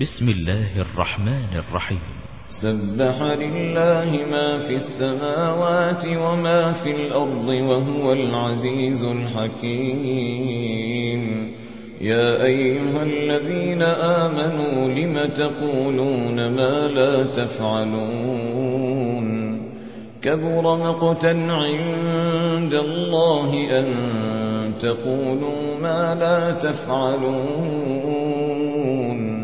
بسم الله الرحمن الرحيم. سبح لله ما في السماوات وما في الأرض وهو العزيز الحكيم. يا أيها الذين آمنوا لم تقولون ما لا تفعلون؟ كبر مقتا عند الله أن تقولوا ما لا تفعلون.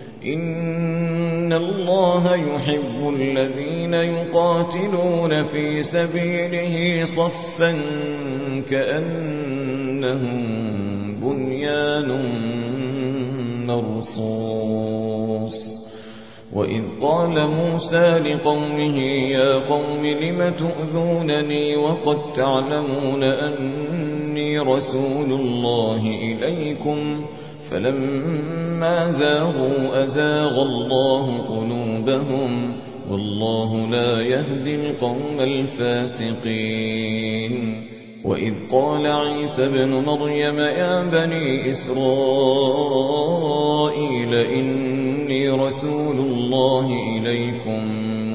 إن الله يحب الذين يقاتلون في سبيله صفا كأنهم بنيان مرصوص. وإذ قال موسى لقومه يا قوم لم تؤذونني وقد تعلمون أني رسول الله إليكم فلما زاغوا أزاغ الله قلوبهم والله لا يهدي القوم الفاسقين. وإذ قال عيسى ابن مريم يا بني إسرائيل إني رسول الله إليكم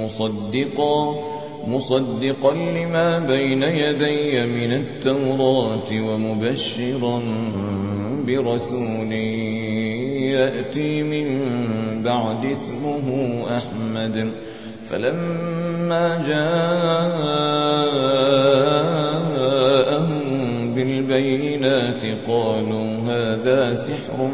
مصدقا لما بين يدي من التوراة ومبشرا برسول يأتي من بعد اسمه أحمد. فلما جاءهم بالبينات قالوا هذا سحر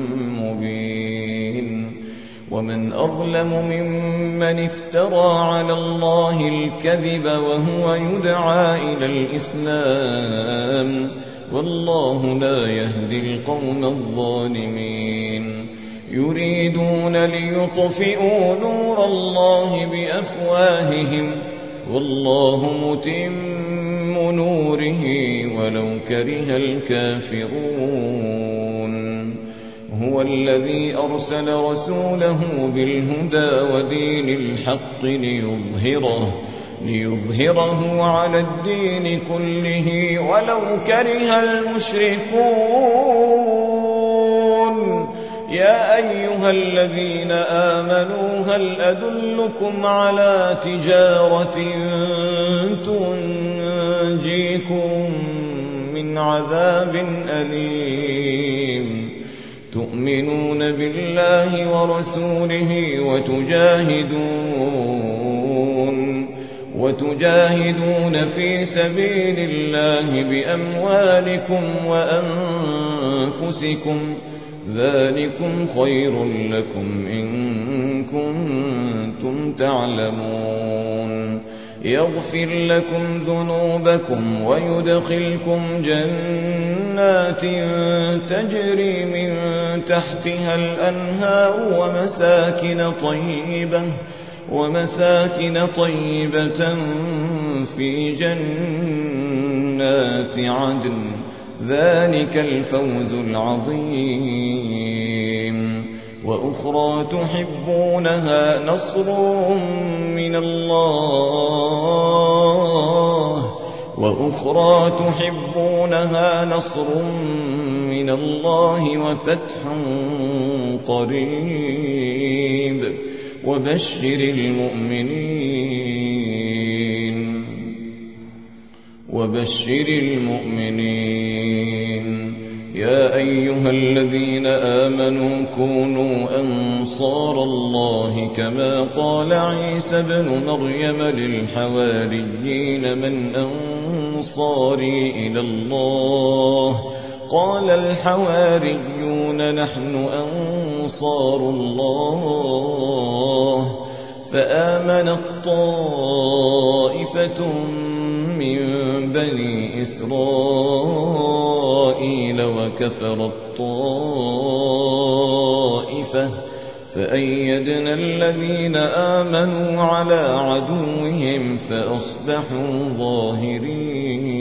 مبين. ومن أظلم ممن افترى على الله الكذب وهو يدعى إلى الإسلام والله لا يهدي القوم الظالمين. يريدون ليطفئوا نور الله بأفواههم والله متم نوره ولو كره الكافرون. هو الذي أرسل رسوله بالهدى ودين الحق ليظهره على الدين كله ولو كره المشركون. يا أيها الذين آمنوا هل أدلكم على تجارة تنجيكم من عذاب أليم؟ تؤمنون بالله ورسوله وتجاهدون في سبيل الله بأموالكم وأنفسكم ذلكم خير لكم إن كنتم تعلمون. يغفر لكم ذنوبكم ويدخلكم جنات تجري من تحتها الأنهار ومساكن طيبة في جنات عدن ذلك الفوز العظيم. وأخرى تحبونها نصر من الله وفتح قريب وبشر المؤمنين. يا أيها الذين آمنوا كونوا أنصار الله كما قال عيسى ابن مريم للحواريين من أنصاري إلى الله؟ قال الحواريون نحن أنصار الله. فآمنت طائفة من بني إسرائيل وكفرت طائفة فأيدنا الذين آمنوا على عدوهم فأصبحوا ظاهرين.